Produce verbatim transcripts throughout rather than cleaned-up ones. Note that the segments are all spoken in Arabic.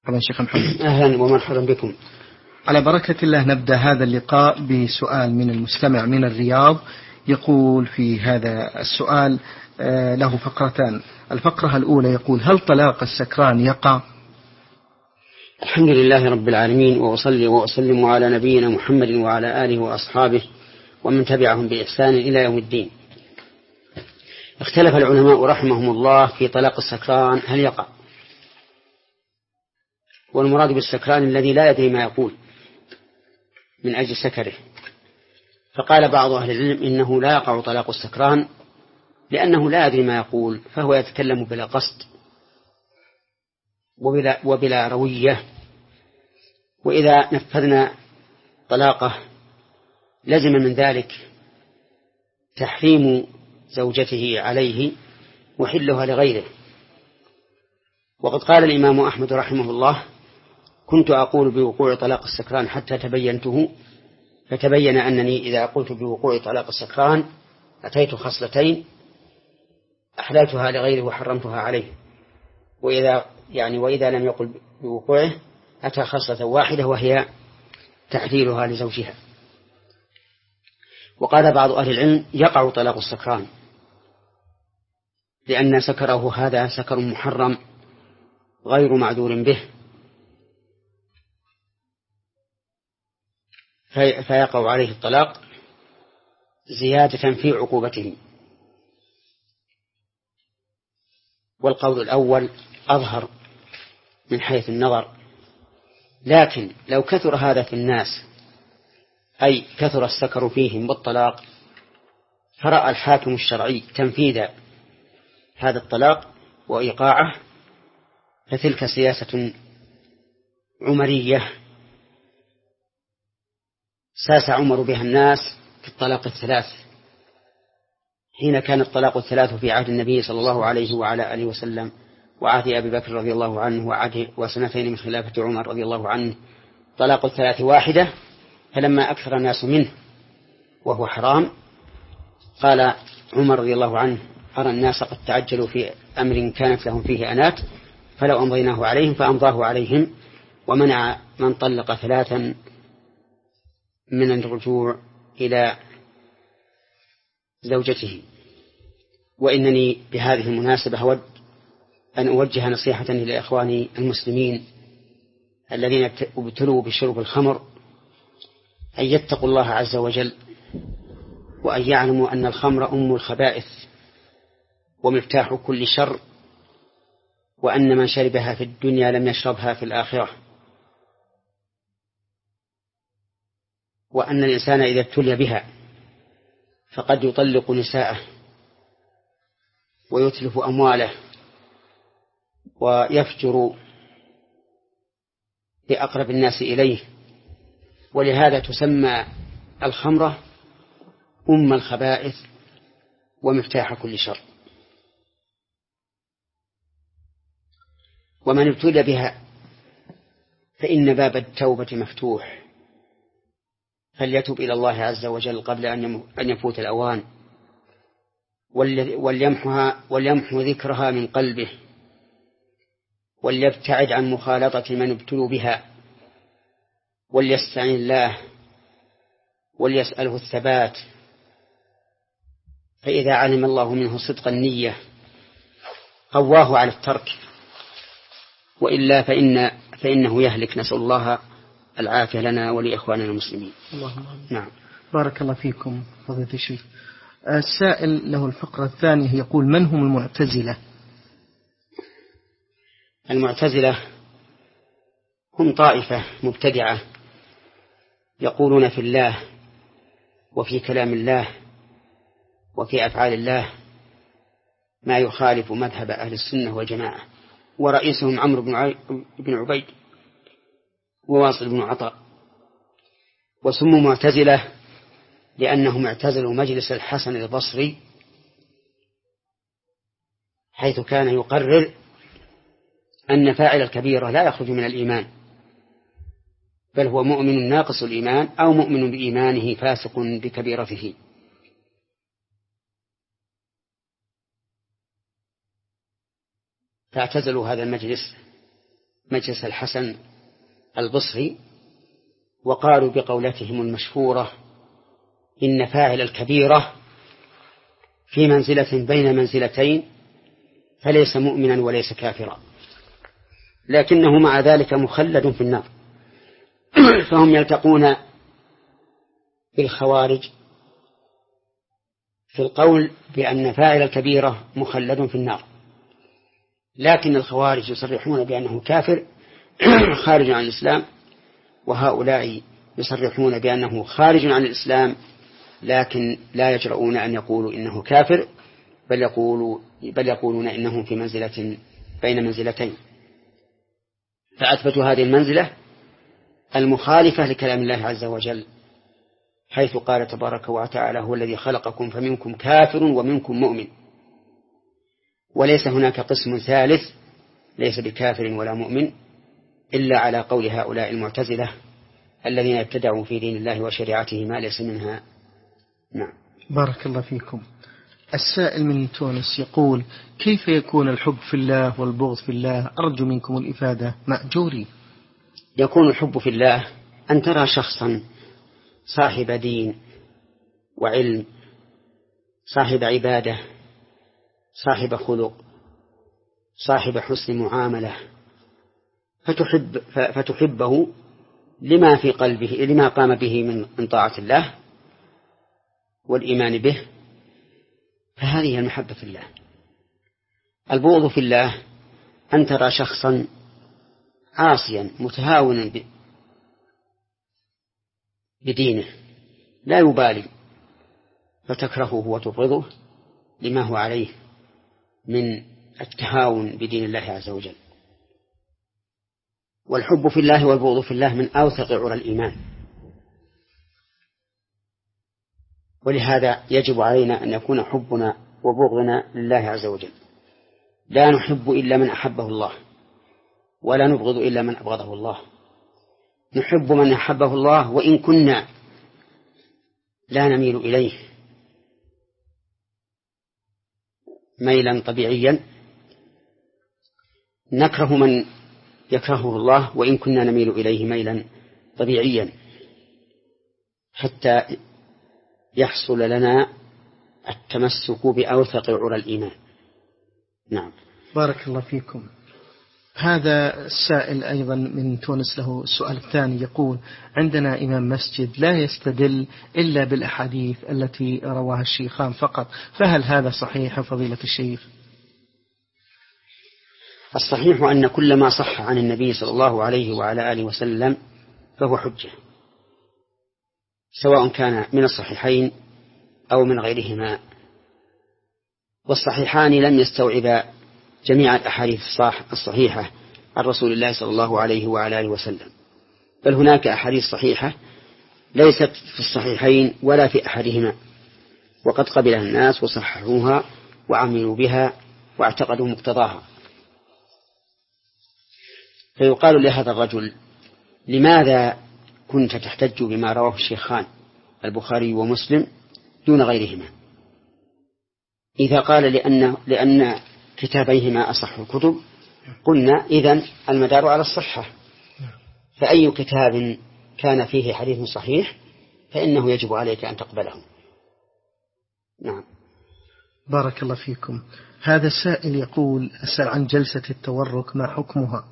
طبعا شيخ محمد، أهلا ومرحبا بكم. على بركة الله نبدأ هذا اللقاء بسؤال من المستمع من الرياض. يقول في هذا السؤال له فقرتان. الفقرة الأولى يقول: هل طلاق السكران يقع؟ الحمد لله رب العالمين، وأصلي وأسلم على نبينا محمد وعلى آله وأصحابه ومن تبعهم بإحسان إلى يوم الدين. اختلف العلماء رحمهم الله في طلاق السكران هل يقع، والمراد بالسكران الذي لا يدري ما يقول من أجل سكره. فقال بعض أهل العلم إنه لا يقع طلاق السكران لأنه لا يدري ما يقول، فهو يتكلم بلا قصد وبلا, وبلا روية، وإذا نفذنا طلاقه لزم من ذلك تحريم زوجته عليه وحلها لغيره. وقد قال الإمام أحمد رحمه الله: كنت أقول بوقوع طلاق السكران حتى تبينته، فتبين أنني إذا قلت بوقوع طلاق السكران أتيت خصلتين أحللتها لغيره وحرمتها عليه، وإذا يعني وإذا لم يقل بوقوعه أتى خصلة واحدة وهي تحليلها لزوجها. وقال بعض أهل العلم: يقع طلاق السكران لأن سكره هذا سكر محرم غير معذور به، فيقع عليه الطلاق زيادة في عقوبته. والقول الأول أظهر من حيث النظر، لكن لو كثر هذا في الناس، أي كثر السكر فيهم بالطلاق، فرأى الحاكم الشرعي تنفيذ هذا الطلاق وإيقاعه، فتلك سياسة عمرية ساس عمر بها الناس في الطلاق الثلاث، حين كان الطلاق الثلاث في عهد النبي صلى الله عليه وعلى آله وسلم وعهد أبي بكر رضي الله عنه وعهد وسنتين من خلافة عمر رضي الله عنه طلاق الثلاث واحدة. فلما أكثر الناس منه وهو حرام، قال عمر رضي الله عنه: أرى الناس قد تعجلوا في أمر كانت لهم فيه أنات، فلو أمضيناه عليهم فأمضاه عليهم، ومنع من طلق ثلاثا من الرجوع إلى زوجته. وإنني بهذه المناسبة أود أن أوجه نصيحة لإخواني المسلمين الذين ابتلوا بشرب الخمر أن يتقوا الله عز وجل، وأن يعلموا أن الخمر أم الخبائث ومفتاح كل شر، وأن من شربها في الدنيا لم يشربها في الآخرة، وأن الإنسان إذا ابتلي بها فقد يطلق نساءه ويتلف أمواله ويفجر بأقرب الناس إليه. ولهذا تسمى الخمرة أم الخبائث ومفتاح كل شر. ومن ابتلي بها فإن باب التوبة مفتوح، فليتوب إلى الله عز وجل قبل أن يفوت الأوان، وليمحها وليمحو ذكرها من قلبه، وليبتعد عن مخالطة من ابتلوا بها، وليستعين الله وليسأله الثبات، فإذا علم الله منه صدق النية قواه على الترك، وإلا فإن فإنه يهلك. نسأل الله العافية لنا ولإخواننا المسلمين. اللهم نعم. بارك الله فيكم فضيلة الشيخ. السائل له الفقرة الثانية يقول: من هم المعتزلة؟ المعتزلة هم طائفة مبتدعة يقولون في الله وفي كلام الله وفي أفعال الله ما يخالف مذهب أهل السنة والجماعة، ورئيسهم عمرو بن عبيد وواصل بن عطاء. وسموا معتزلة لأنهم اعتزلوا مجلس الحسن البصري حيث كان يقرر أن فاعل الكبيرة لا يخرج من الإيمان، بل هو مؤمن ناقص الإيمان أو مؤمن بإيمانه فاسق بكبيرته. فاعتزلوا هذا المجلس مجلس الحسن البصري وقالوا بقولتهم المشهورة: إن فاعل الكبيرة في منزلة بين منزلتين فليس مؤمنا وليس كافرا، لكنه مع ذلك مخلد في النار. فهم يلتقون بالخوارج في القول بأن فاعل الكبيرة مخلد في النار، لكن الخوارج يصرحون بأنه كافر خارج عن الإسلام، وهؤلاء يصرحون بأنه خارج عن الإسلام لكن لا يجرؤون أن يقولوا إنه كافر، بل, يقولوا بل يقولون إنه في منزلة بين منزلتين، فأثبتوا هذه المنزلة المخالفة لكلام الله عز وجل، حيث قال تبارك وتعالى: هو الذي خلقكم فمنكم كافر ومنكم مؤمن، وليس هناك قسم ثالث ليس بكافر ولا مؤمن إلا على قول هؤلاء المعتزلة الذين ابتدعوا في دين الله وشريعته ما ليس منها. نعم. بارك الله فيكم. السائل من تونس يقول: كيف يكون الحب في الله والبغض في الله؟ أرجو منكم الإفادة مأجوري. يكون الحب في الله أن ترى شخصا صاحب دين وعلم، صاحب عبادة، صاحب خلق، صاحب حسن معاملة، فتحب فتحبه لما في قلبه، لما قام به من طاعة الله والإيمان به، فهذه المحبة في الله. البغض في الله أن ترى شخصا عاصيا متهاونا بدينه لا يبالي، فتكرهه وتبغضه لما هو عليه من التهاون بدين الله عز وجل. والحب في الله والبغض في الله من أوثق عرى الإيمان، ولهذا يجب علينا أن يكون حبنا وبغضنا لله عز وجل، لا نحب إلا من أحبه الله، ولا نبغض إلا من أبغضه الله. نحب من أحبه الله وإن كنا لا نميل إليه ميلا طبيعيا، نكره من يكرهه الله وإن كنا نميل إليه ميلا طبيعيا، حتى يحصل لنا التمسك بأوثق عرى الإيمان. نعم. بارك الله فيكم. هذا السائل أيضا من تونس له السؤال الثاني يقول: عندنا إمام مسجد لا يستدل إلا بالأحاديث التي رواها الشيخان فقط، فهل هذا صحيح فضيلة الشيخ؟ الصحيح أن كل ما صح عن النبي صلى الله عليه وعلى آله وسلم فهو حجة، سواء كان من الصحيحين أو من غيرهما. والصحيحان لم يستوعبا جميع الأحاديث الصحيحة عن رسول الله صلى الله عليه وعلى آله وسلم، بل هناك أحاديث صحيحة ليست في الصحيحين ولا في أحدهما، وقد قبلها الناس وصححوها وعملوا بها واعتقدوا مقتضاها. فيقال لهذا الرجل: لماذا كنت تحتج بما رواه الشيخان البخاري ومسلم دون غيرهما؟ إذا قال لأن, لأن كتابيهما أصح الكتب، قلنا إذن المدار على الصحة، فأي كتاب كان فيه حديث صحيح فإنه يجب عليك أن تقبله. نعم. بارك الله فيكم. هذا السائل يقول: أسأل عن جلسة التورك، ما حكمها؟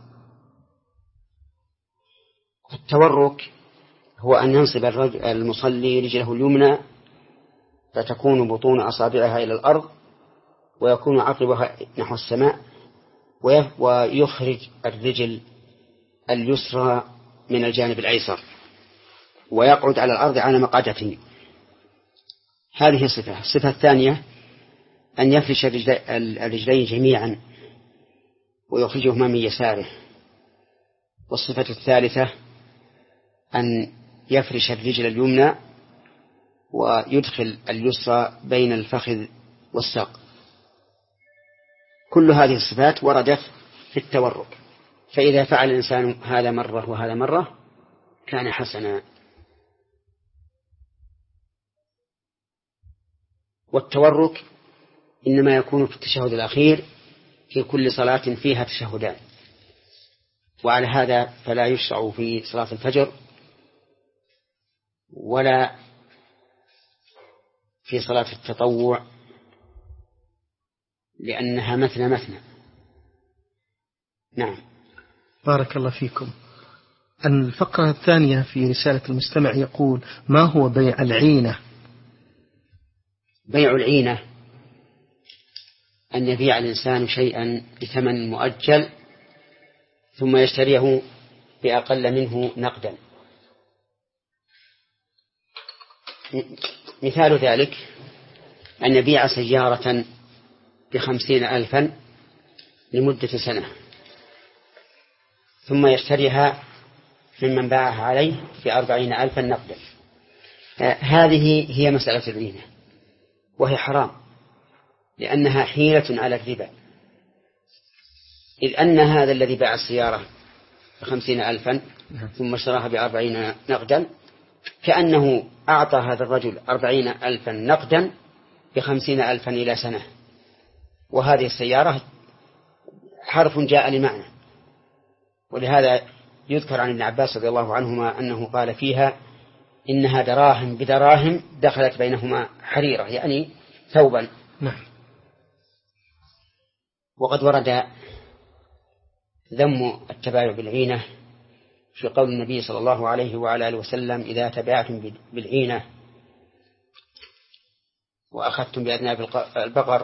التورك هو أن ينصب المصلي رجله اليمنى فتكون بطون أصابعها إلى الأرض ويكون عقبها نحو السماء، ويخرج الرجل اليسرى من الجانب الأيسر ويقعد على الأرض على مقعدته. هذه صفة. الصفة الثانية أن يفرش الرجلين جميعا ويخرجهما من يساره. والصفة الثالثة أن يفرش الرجل اليمنى ويدخل اليسرى بين الفخذ والساق. كل هذه الصفات وردت في التورك، فإذا فعل الإنسان هذا مرة وهذا مرة كان حسنا. والتورك إنما يكون في التشهد الأخير في كل صلاة فيها تشهدان، وعلى هذا فلا يشرع في صلاة الفجر ولا في صلاة التطوع لأنها مثنى مثنى. نعم. بارك الله فيكم. الفقرة الثانية في رسالة المستمع يقول: ما هو بيع العينة؟ بيع العينة أن يبيع الإنسان شيئا بثمن مؤجل ثم يشتريه بأقل منه نقدا. مثال ذلك أن يبيع سيارة بخمسين ألفا لمدة سنة ثم يشتريها ممن باعها عليه في أربعين ألفا نقدا. هذه هي مسألة العينة، وهي حرام لأنها حيلة على الربا، إذ أن هذا الذي باع السيارة بخمسين ألفا ثم اشتراها بأربعين نقدا كأنه أعطى هذا الرجل أربعين ألفا نقدا بخمسين ألفا إلى سنة، وهذه السيارة حرف جاء لمعنى. ولهذا يذكر عن ابن عباس رضي الله عنهما أنه قال فيها: إنها دراهم بدراهم دخلت بينهما حريرة، يعني ثوبا. نعم. وقد ورد ذم التبايع بالعينة في قول النبي صلى الله عليه وعلى آله وسلم: إذا تبايعتم بالعينة وأخذتم بأذناب البقر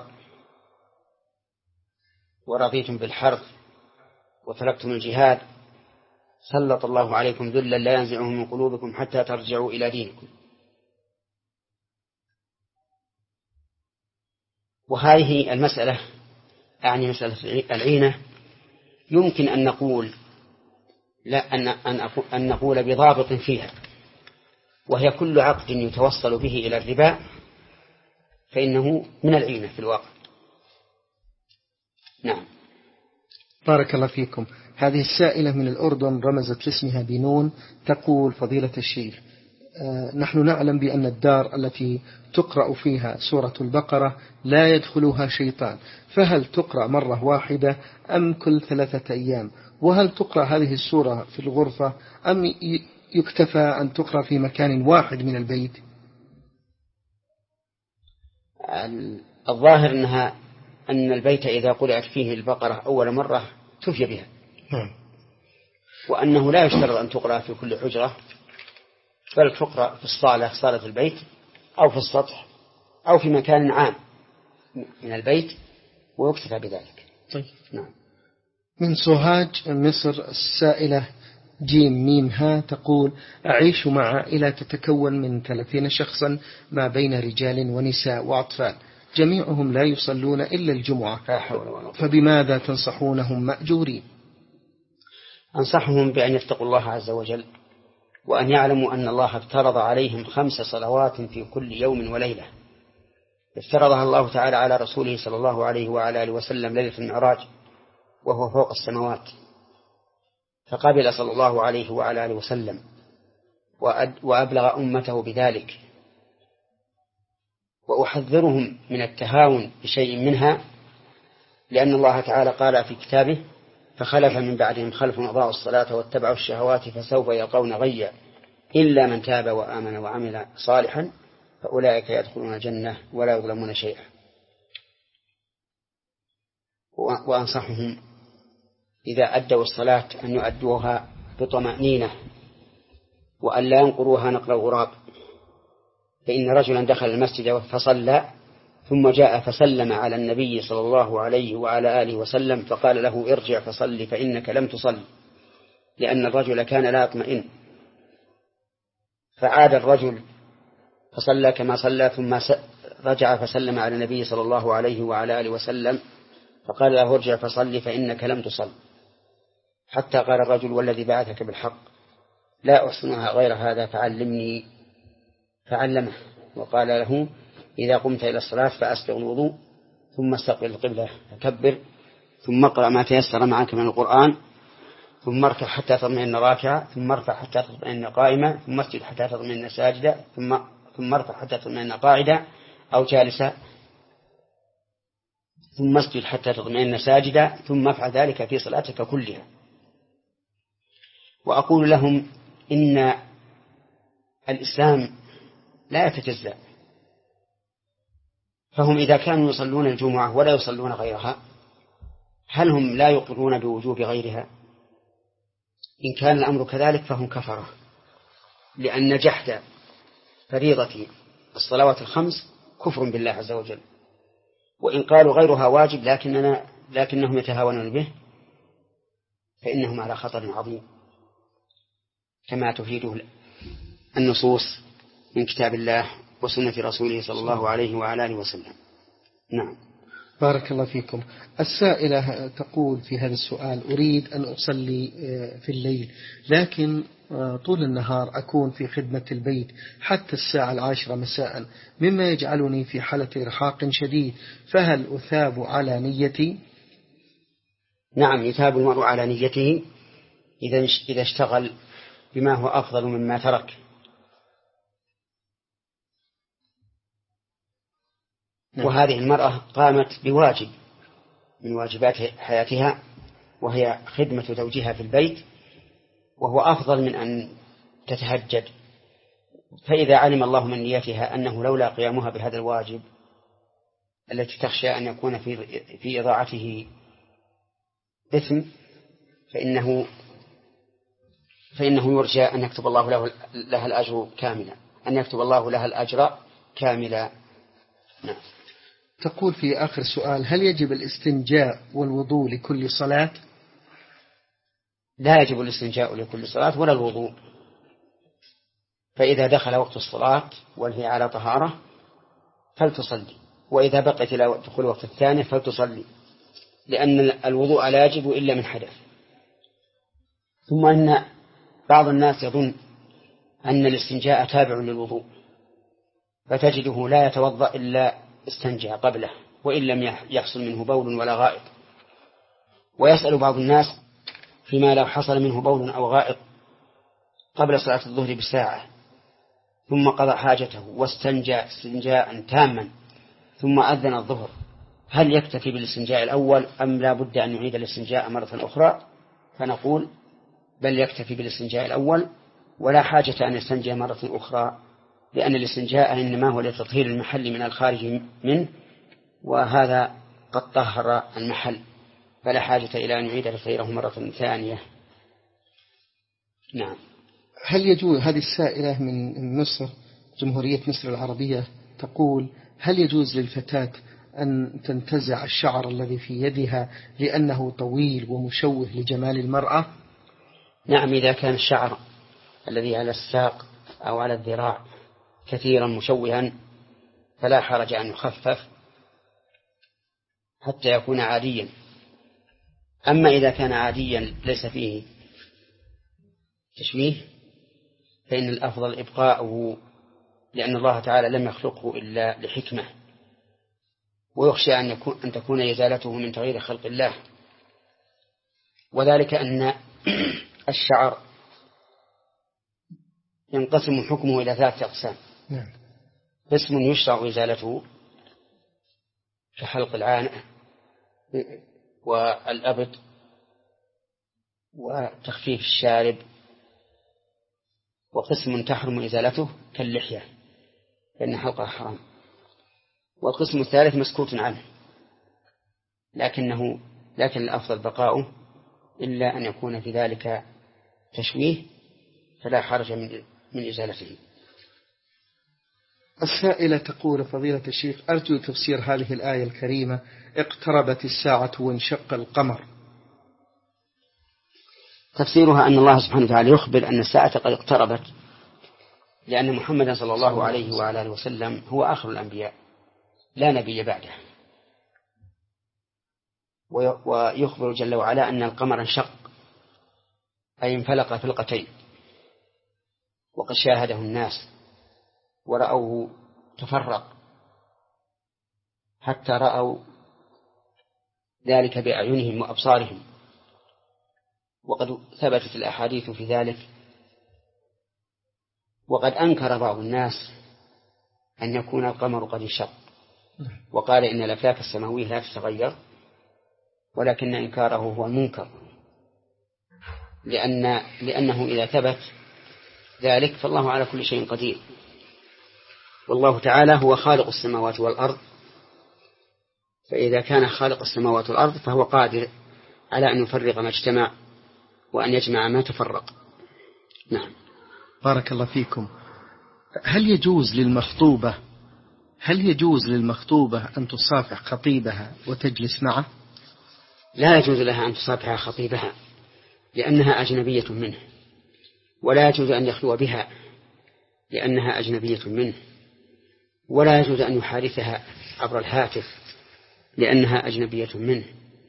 ورضيتم بالحرث وتركتم الجهاد سلط الله عليكم ذلا لا ينزعه من قلوبكم حتى ترجعوا إلى دينكم. وهذه المسألة أعني مسألة العينة يمكن أن نقول لا أن أن نقول بضابط فيها، وهي كل عقد يتوصل به إلى الربا فإنه من العينة في الواقع. نعم. بارك الله فيكم. هذه السائلة من الأردن رمزت لاسمها بنون، تقول: فضيلة الشيخ، آه نحن نعلم بأن الدار التي تقرأ فيها سورة البقرة لا يدخلها شيطان، فهل تقرأ مرة واحدة أم كل ثلاثة أيام؟ وهل تقرأ هذه السورة في الغرفة أم يكتفى أن تقرأ في مكان واحد من البيت؟ الظاهر أنها أن البيت إذا قرأت فيه البقرة أول مرة تفي بها، وأنه لا يشترط أن تقرأ في كل حجرة، بل تقرأ في الصالة صالة البيت أو في السطح أو في مكان عام من البيت ويكتفى بذلك. طيب. نعم. من سوهاج مصر السائلة جيم ميم ها تقول: أعيش مع عائلة تتكون من ثلاثين شخصا ما بين رجال ونساء وأطفال، جميعهم لا يصلون إلا الجمعة، فبماذا تنصحونهم مأجورين؟ أنصحهم بأن يتقوا الله عز وجل، وأن يعلموا أن الله افترض عليهم خمس صلوات في كل يوم وليلة، افترضها الله تعالى على رسوله صلى الله عليه وعلى آله وسلم ليلة المعراج وهو فوق السماوات، فقبل صلى الله عليه وعلى آله وسلم وأبلغ أمته بذلك. وأحذرهم من التهاون بشيء منها، لأن الله تعالى قال في كتابه: فخلف من بعدهم خلف أضاعوا الصلاة واتبعوا الشهوات فسوف يلقون غيا إلا من تاب وآمن وعمل صالحا فأولئك يدخلون الجنة ولا يظلمون شيئا. وأنصحهم إذا أدوا الصلاة أن يؤدوها بطمأنينة وأن لا ينقروها نقر الغراب، فإن رجلا دخل المسجد فصلى ثم جاء فسلم على النبي صلى الله عليه وعلى آله وسلم فقال له: ارجع فصل فإنك لم تصل، لأن الرجل كان لا يطمئن، فعاد الرجل فصلى كما صلى ثم رجع فسلم على النبي صلى الله عليه وعلى آله وسلم فقال له: ارجع فصل فإنك لم تصل، حتى قال الرجل: والذي بعثك بالحق لا أحسنها غير هذا فعلمني، فعلمه وقال له: إذا قمت إلى الصلاة فأسبغ الوضوء ثم استقبل القبلة فكبر ثم اقرأ ما تيسر معك من القرآن ثم اركع حتى تطمئن راكعا ثم ارفع حتى تطمئن قائما ثم اسجد حتى تطمئن ساجدا ثم ثم ارفع حتى تطمئن قاعدا أو جالسا ثم اسجد حتى تطمئن ساجدا ثم افعل ذلك في صلاتك كلها. وأقول لهم إن الإسلام لا يتجزأ، فهم إذا كانوا يصلون الجمعة ولا يصلون غيرها هل هم لا يقرون بوجوب غيرها؟ إن كان الأمر كذلك فهم كفرة، لأن جحد فريضة الصلوات الخمس كفر بالله عز وجل. وإن قالوا غيرها واجب لكننا لكنهم يتهاونون به فإنهم على خطر عظيم، كما تفيده النصوص من كتاب الله وسنة رسوله صلى الله عليه وعلى آله وسلم. نعم. بارك الله فيكم. السائلة تقول في هذا السؤال: أريد أن أصلي في الليل لكن طول النهار أكون في خدمة البيت حتى الساعة العاشرة مساء، مما يجعلني في حالة إرهاق شديد، فهل أثاب على نيتي؟ نعم، يثاب المرء على نيته إذا اشتغل بما هو أفضل مما ترك. نعم. وهذه المرأة قامت بواجب من واجبات حياتها وهي خدمة زوجها في البيت، وهو أفضل من أن تتهجد. فإذا علم الله من نيتها أنه لولا قيامها بهذا الواجب التي تخشى أن يكون في في إضاعته إثم فإنه فإنه يرجى أن يكتب الله له لها الأجر كاملا أن يكتب الله لها الأجر كاملا. نعم. تقول في آخر سؤال: هل يجب الاستنجاء والوضوء لكل صلاة؟ لا يجب الاستنجاء لكل صلاة ولا الوضوء، فإذا دخل وقت الصلاة وهي على طهارة فلتصلي، وإذا بقيت إلى دخول وقت الثاني فلتصلي، لأن الوضوء لا يجب إلا من حدث. ثم أن بعض الناس يظن أن الاستنجاء تابع للوضوء، فتجده لا يتوضأ إلا استنجى قبله وإن لم يحصل منه بول ولا غائط. ويسأل بعض الناس فيما لو حصل منه بول أو غائط قبل صلاة الظهر بساعة ثم قضى حاجته واستنجى استنجاء تاما ثم أذن الظهر، هل يكتفي بالاستنجاء الأول أم لا بد أن يعيد الاستنجاء مرة أخرى؟ فنقول بل يكتفي بالاستنجاء الأول ولا حاجة أن يستنجى مرة أخرى، لأن الاستنجاء إنما هو لتطهير المحل من الخارج منه، وهذا قد طهر المحل فلا حاجة إلى أن يعيد تطهيره مرة ثانية. نعم. هل يجوز، هذه السائلة من مصر جمهورية مصر العربية تقول: هل يجوز للفتاة أن تنتزع الشعر الذي في يدها لأنه طويل ومشوه لجمال المرأة؟ نعم، إذا كان الشعر الذي على الساق أو على الذراع كثيرا مشوها فلا حرج أن يخفف حتى يكون عاديا. أما إذا كان عاديا ليس فيه تشويه فإن الأفضل إبقاؤه، لأن الله تعالى لم يخلقه إلا لحكمة، ويخشى أن, يكون أن تكون إزالته من تغيير خلق الله. وذلك أن الشعر ينقسم حكمه إلى ثلاثة أقسام. نعم. قسم يشرع إزالته كحلق العانة والأبد وتخفيف الشارب، وقسم تحرم إزالته كاللحية لأن حلقها حرام، والقسم الثالث مسكوت عنه لكنه لكن الأفضل بقاؤه إلا أن يكون في ذلك تشويه فلا حرج من من إزالته. السائلة تقول: فضيلة الشيخ، أرجو تفسير هذه الآية الكريمة: اقتربت الساعة وانشق القمر. تفسيرها أن الله سبحانه وتعالى يخبر أن الساعة قد اقتربت، لأن محمدا صلى الله عليه وعلى آله وسلم هو آخر الأنبياء لا نبي بعده، ويخبر جل وعلا أن القمر انشق أي انفلق فلقتين، وقد شاهده الناس ورأوه تفرق حتى رأوا ذلك بأعينهم وأبصارهم، وقد ثبتت الأحاديث في ذلك. وقد أنكر بعض الناس أن يكون القمر قد انشق وقال إن الأفلاك السماوية لا تتغير، ولكن إنكاره هو المنكر، لأن لأنه إذا ثبت ذلك فالله على كل شيء قدير، والله تعالى هو خالق السماوات والأرض، فإذا كان خالق السماوات والأرض فهو قادر على أن يفرق ما اجتمع وأن يجمع ما تفرق. نعم. بارك الله فيكم. هل يجوز للمخطوبة هل يجوز للمخطوبة أن تصافح خطيبها وتجلس معه؟ لا يجوز لها أن تصافح خطيبها لأنها أجنبية منه، ولا يجوز أن يخلو بها لأنها أجنبية منه، ولا يجوز أن يحادثها عبر الهاتف لأنها أجنبية منه،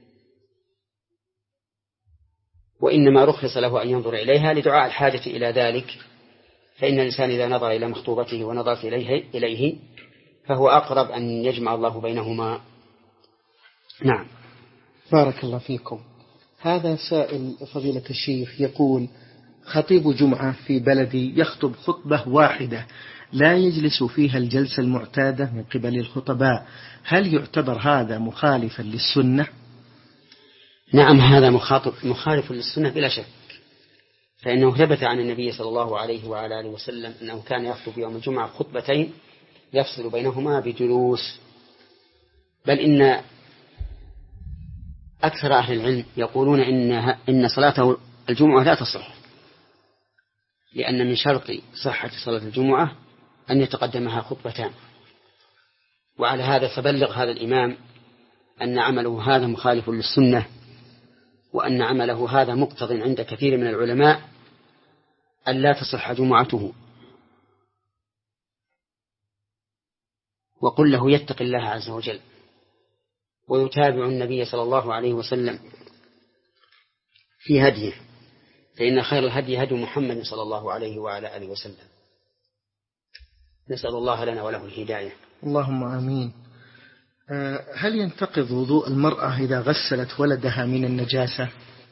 وإنما رخص له أن ينظر إليها لدعاء الحاجة إلى ذلك، فإن الإنسان إذا نظر إلى مخطوبته ونظرت إليه, إليه فهو أقرب أن يجمع الله بينهما. نعم. بارك الله فيكم. هذا سائل فضيلة الشيخ يقول: خطيب جمعة في بلدي يخطب خطبة واحدة لا يجلس فيها الجلسة المعتادة من قبل الخطباء، هل يعتبر هذا مخالفا للسنة؟ نعم، هذا مخالف للسنة بلا شك، فإنه ثبت عن النبي صلى الله عليه وعلى آله وسلم أنه كان يخطب يوم الجمعة خطبتين يفصل بينهما بجلوس، بل إن أكثر أهل العلم يقولون إن إن صلاة الجمعة لا تصح، لأن من شرط صحة صلاة الجمعة أن يتقدمها خطبتان. وعلى هذا فبلغ هذا الإمام أن عمله هذا مخالف للسنة، وأن عمله هذا مقتضٍ عند كثير من العلماء أن لا تصح جمعته، وقل له يتق الله عز وجل ويتابع النبي صلى الله عليه وسلم في هديه، فإن خير الهدي هدي محمد صلى الله عليه وعلى آله وسلم. نسأل الله لنا وله الهداية. اللهم آمين. هل ينتقض وضوء المرأة إذا غسلت ولدها من النجاسة؟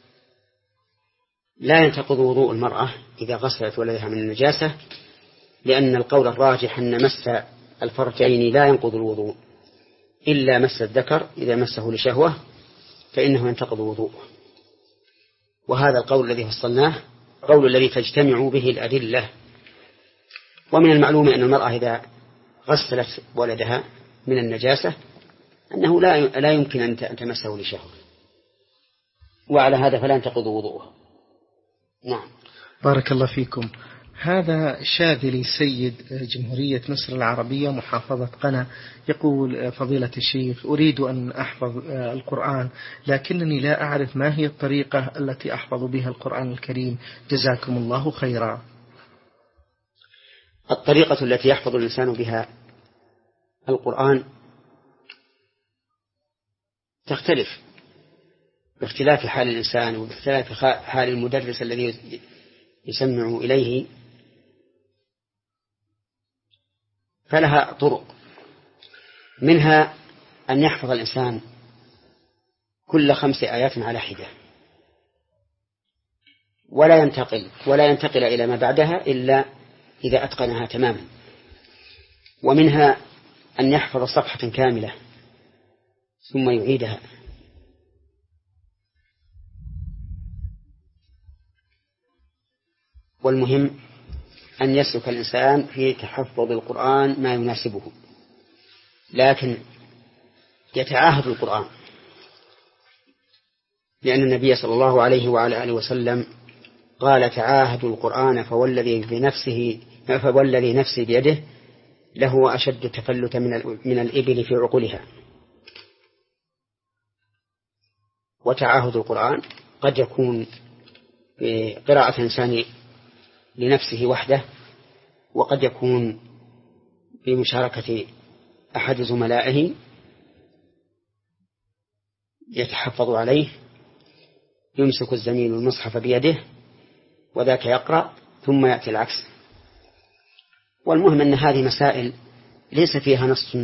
لا ينتقض وضوء المرأة إذا غسلت ولدها من النجاسة، لأن القول الراجح أن مس الفرجين لا ينقض الوضوء إلا مس الذكر، إذا مسه لشهوة فإنه ينتقض وضوءه، وهذا القول الذي فصلناه قول الذي تجتمع به الأدلة. ومن المعلوم أن المرأة إذا غسلت ولدها من النجاسة أنه لا لا يمكن أن تمسه لشهوة، وعلى هذا فلا ينتقض وضوءه. نعم. بارك الله فيكم. هذا شاذلي سيد جمهورية مصر العربية محافظة قنا يقول: فضيلة الشيخ، أريد أن أحفظ القرآن لكنني لا أعرف ما هي الطريقة التي أحفظ بها القرآن الكريم، جزاكم الله خيرا. الطريقة التي يحفظ الإنسان بها القرآن تختلف باختلاف حال الإنسان وباختلاف حال المدرس الذي يسمع إليه، فلها طرق، منها أن يحفظ الإنسان كل خمس آيات على حدة ولا ينتقل ولا ينتقل إلى ما بعدها إلا إذا أتقنها تماما، ومنها أن يحفظ صفحة كاملة ثم يعيدها، والمهم أن يسلك الإنسان في تحفظ القرآن ما يناسبه، لكن يتعاهد القرآن، لأن النبي صلى الله عليه وعلى آله وسلم قال: تعاهدوا القرآن فوالذي بنفسه فوالذي نفسي بيده له أشد تفلتا من الإبل في عقلها. وتعاهد القرآن قد يكون بقراءة إنسان لنفسه وحده، وقد يكون بمشاركة أحد زملائه يتحفظ عليه، يمسك الزميل المصحف بيده وذاك يقرأ ثم يأتي العكس. والمهم أن هذه مسائل ليس فيها نص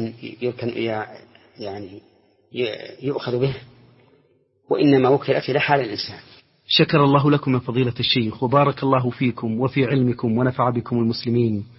يعني يؤخذ به، وإنما وكلت إلى حال الإنسان. شكر الله لكم يا فضيلة الشيخ، وبارك الله فيكم وفي علمكم ونفع بكم المسلمين.